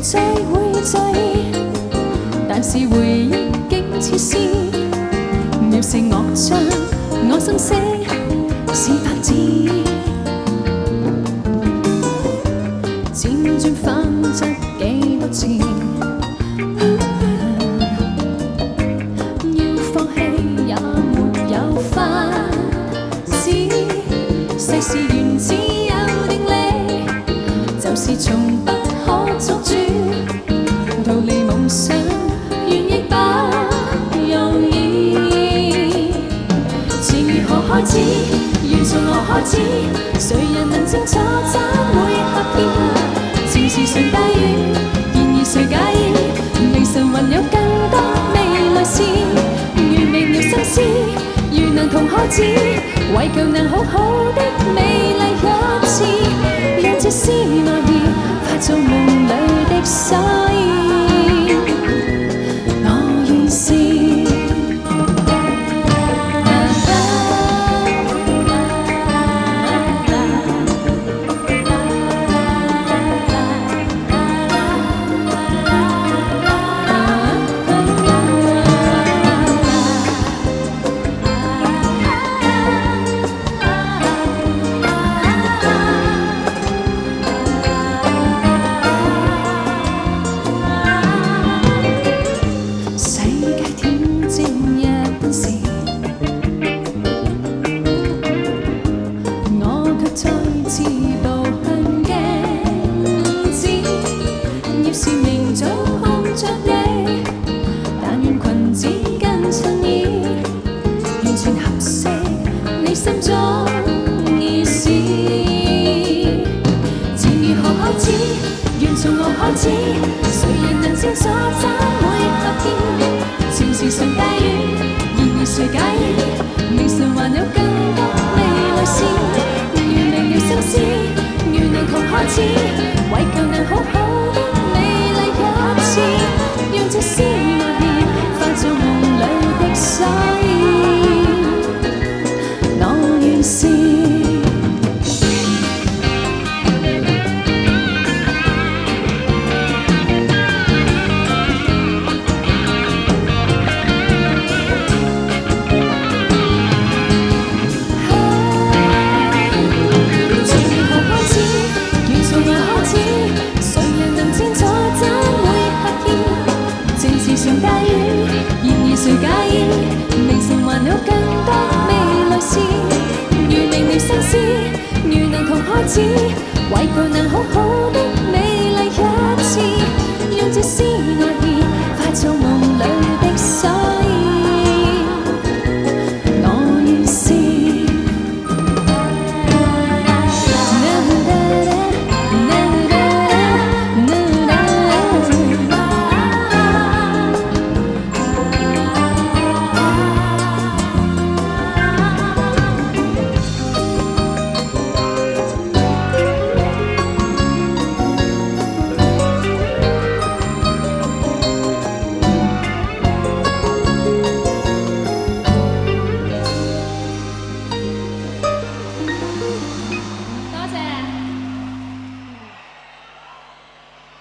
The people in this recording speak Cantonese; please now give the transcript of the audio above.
再會在意，但是回憶竟似是藐視樂章，我心聲是白紙，輾轉反側幾多次，要放棄也沒有法子，世事原只有定理，就是從不可作主，逃離夢想原亦不容易。情如何開始，緣從何開始，誰人能清楚怎會合意？前事誰大意，然而誰介意？未曾還有更多未來事，如明了心思，如能同開始，為求能好好的美麗一次，讓這絲愛意化做夢裏的所以，我願是。心中意思，情如何開始，緣從何開始，誰人能清楚怎會合意？前事誰大意，然而誰介意？未曾還有更多未來事，如明了心思，如能同開始，為求能好好的美麗一次，讓這絲愛意化做夢裏的所以。誰大意，然而誰介意？未曾還有更多未來事，如明了心思，如能同開始，為求能好好的美麗一次，讓這絲